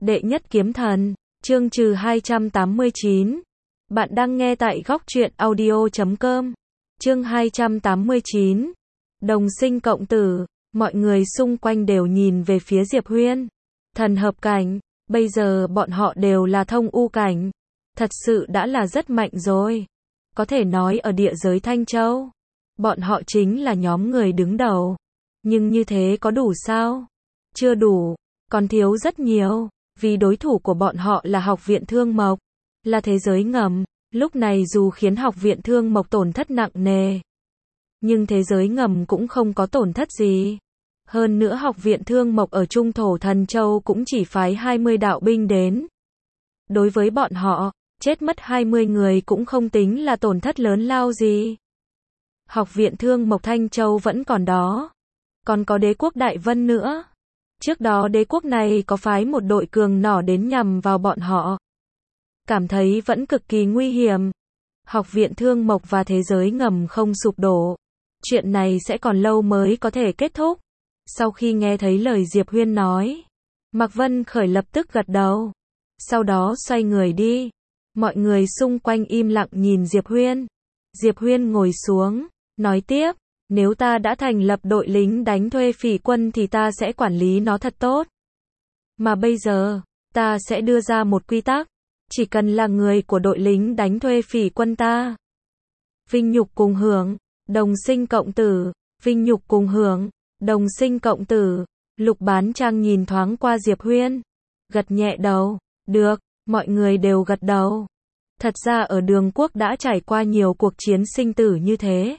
Đệ nhất kiếm thần, chương trừ 289. Bạn đang nghe tại góc truyện audio.com. Chương 289. Đồng sinh cộng tử, mọi người xung quanh đều nhìn về phía Diệp Huyên. Thần hợp cảnh, bây giờ bọn họ đều là thông u cảnh. Thật sự đã là rất mạnh rồi. Có thể nói ở địa giới Thanh Châu, bọn họ chính là nhóm người đứng đầu. Nhưng như thế có đủ sao? Chưa đủ, còn thiếu rất nhiều. Vì đối thủ của bọn họ là Học viện Thương Mộc, là thế giới ngầm. Lúc này dù khiến Học viện Thương Mộc tổn thất nặng nề, nhưng thế giới ngầm cũng không có tổn thất gì. Hơn nữa Học viện Thương Mộc ở Trung Thổ Thần Châu cũng chỉ phái 20 đạo binh đến. Đối với bọn họ, chết mất 20 người cũng không tính là tổn thất lớn lao gì. Học viện Thương Mộc Thanh Châu vẫn còn đó. Còn có đế quốc Đại Vân nữa. Trước đó đế quốc này có phái một đội cường nỏ đến nhằm vào bọn họ. Cảm thấy vẫn cực kỳ nguy hiểm. Học viện Thương Mộc và thế giới ngầm không sụp đổ. Chuyện này sẽ còn lâu mới có thể kết thúc. Sau khi nghe thấy lời Diệp Huyên nói, Mạc Vân Khởi lập tức gật đầu. Sau đó xoay người đi. Mọi người xung quanh im lặng nhìn Diệp Huyên. Diệp Huyên ngồi xuống, nói tiếp. Nếu ta đã thành lập đội lính đánh thuê phỉ quân thì ta sẽ quản lý nó thật tốt. Mà bây giờ, ta sẽ đưa ra một quy tắc. Chỉ cần là người của đội lính đánh thuê phỉ quân ta. Vinh nhục cùng hưởng, đồng sinh cộng tử. Vinh nhục cùng hưởng, đồng sinh cộng tử. Lục Bán Trang nhìn thoáng qua Diệp Huyên. Gật nhẹ đầu. Được, mọi người đều gật đầu. Thật ra ở Đường Quốc đã trải qua nhiều cuộc chiến sinh tử như thế.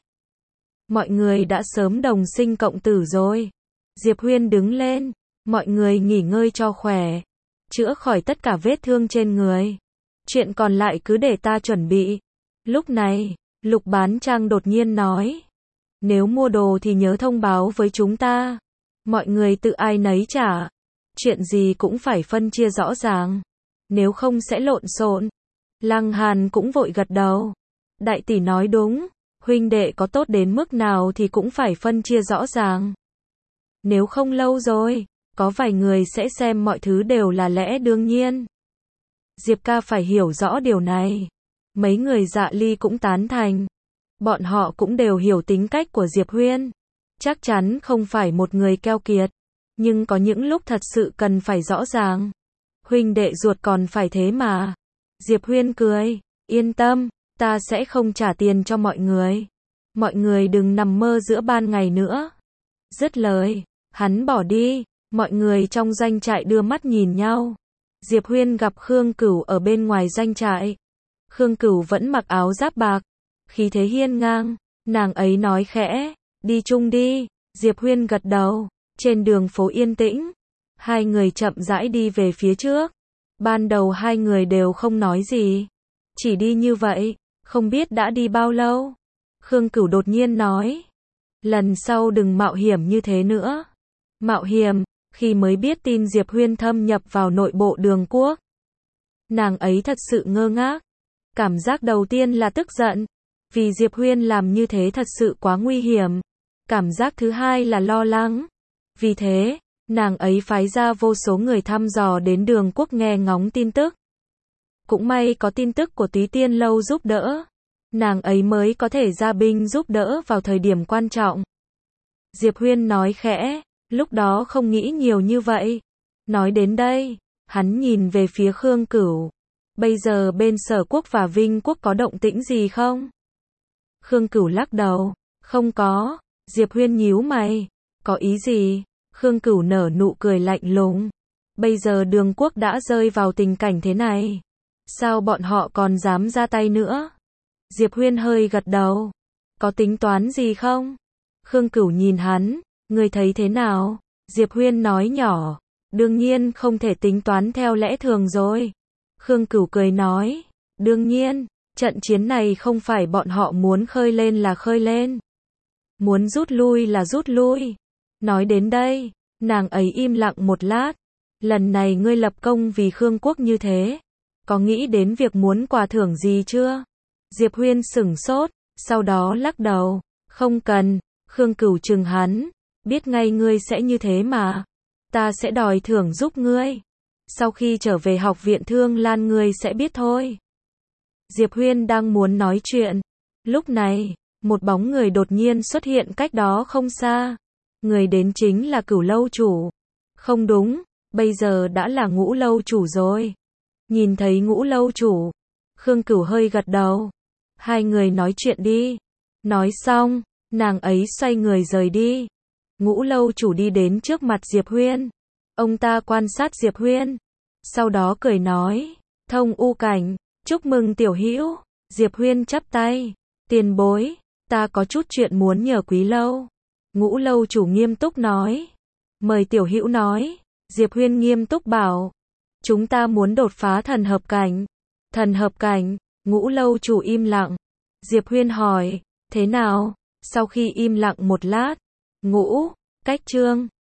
Mọi người đã sớm đồng sinh cộng tử rồi. Diệp Huyên đứng lên. Mọi người nghỉ ngơi cho khỏe. Chữa khỏi tất cả vết thương trên người. Chuyện còn lại cứ để ta chuẩn bị. Lúc này, Lục Bán Trang đột nhiên nói. Nếu mua đồ thì nhớ thông báo với chúng ta. Mọi người tự ai nấy trả. Chuyện gì cũng phải phân chia rõ ràng. Nếu không sẽ lộn xộn. Lăng Hàn cũng vội gật đầu. Đại tỷ nói đúng. Huynh đệ có tốt đến mức nào thì cũng phải phân chia rõ ràng. Nếu không lâu rồi, có vài người sẽ xem mọi thứ đều là lẽ đương nhiên. Diệp ca phải hiểu rõ điều này. Mấy người Dạ Ly cũng tán thành. Bọn họ cũng đều hiểu tính cách của Diệp Huyên. Chắc chắn không phải một người keo kiệt. Nhưng có những lúc thật sự cần phải rõ ràng. Huynh đệ ruột còn phải thế mà. Diệp Huyên cười. Yên tâm. Ta sẽ không trả tiền cho mọi người. Mọi người đừng nằm mơ giữa ban ngày nữa. Dứt lời, hắn bỏ đi. Mọi người trong doanh trại đưa mắt nhìn nhau. Diệp Huyên gặp Khương Cửu ở bên ngoài doanh trại. Khương Cửu vẫn mặc áo giáp bạc, khí thế hiên ngang. Nàng ấy nói khẽ, đi chung đi. Diệp Huyên gật đầu. Trên đường phố yên tĩnh, hai người chậm rãi đi về phía trước. Ban đầu hai người đều không nói gì, chỉ đi như vậy. Không biết đã đi bao lâu. Khương Cửu đột nhiên nói. Lần sau đừng mạo hiểm như thế nữa. Mạo hiểm, khi mới biết tin Diệp Huyên thâm nhập vào nội bộ Đường Quốc. Nàng ấy thật sự ngơ ngác. Cảm giác đầu tiên là tức giận. Vì Diệp Huyên làm như thế thật sự quá nguy hiểm. Cảm giác thứ hai là lo lắng. Vì thế, nàng ấy phái ra vô số người thăm dò đến Đường Quốc nghe ngóng tin tức. Cũng may có tin tức của Túy Tiên Lâu giúp đỡ. Nàng ấy mới có thể ra binh giúp đỡ vào thời điểm quan trọng. Diệp Huyên nói khẽ, lúc đó không nghĩ nhiều như vậy. Nói đến đây, hắn nhìn về phía Khương Cửu. Bây giờ bên Sở Quốc và Vinh Quốc có động tĩnh gì không? Khương Cửu lắc đầu, không có. Diệp Huyên nhíu mày, có ý gì? Khương Cửu nở nụ cười lạnh lùng. Bây giờ Đường Quốc đã rơi vào tình cảnh thế này. Sao bọn họ còn dám ra tay nữa? Diệp Huyên hơi gật đầu. Có tính toán gì không? Khương Cửu nhìn hắn, ngươi thấy thế nào? Diệp Huyên nói nhỏ, đương nhiên không thể tính toán theo lẽ thường rồi. Khương Cửu cười nói, đương nhiên, trận chiến này không phải bọn họ muốn khơi lên là khơi lên. Muốn rút lui là rút lui. Nói đến đây, nàng ấy im lặng một lát. Lần này ngươi lập công vì Khương Quốc như thế. Có nghĩ đến việc muốn quà thưởng gì chưa? Diệp Huyên sửng sốt, sau đó lắc đầu. Không cần. Khương Cửu trừng hắn. Biết ngay ngươi sẽ như thế mà. Ta sẽ đòi thưởng giúp ngươi. sau khi trở về học viện Thương Lan ngươi sẽ biết thôi. Diệp Huyên đang muốn nói chuyện. Lúc này, một bóng người đột nhiên xuất hiện cách đó không xa. Người đến chính là Cửu lâu chủ. Không đúng, bây giờ đã là Ngũ lâu chủ rồi. Nhìn thấy Ngũ lâu chủ, Khương Cửu hơi gật đầu. Hai người nói chuyện đi. Nói xong, nàng ấy xoay người rời đi. Ngũ lâu chủ đi đến trước mặt Diệp Huyên. Ông ta quan sát Diệp Huyên, sau đó cười nói, Thông U Cảnh, chúc mừng tiểu hữu. Diệp Huyên chắp tay, tiền bối, ta có chút chuyện muốn nhờ Quý lâu. Ngũ lâu chủ nghiêm túc nói, mời tiểu hữu nói. Diệp Huyên nghiêm túc bảo, chúng ta muốn đột phá thần hợp cảnh. Thần hợp cảnh, Ngũ lâu chủ im lặng. Diệp Huyên hỏi, thế nào? Sau khi im lặng một lát, Ngũ, Cách Trương,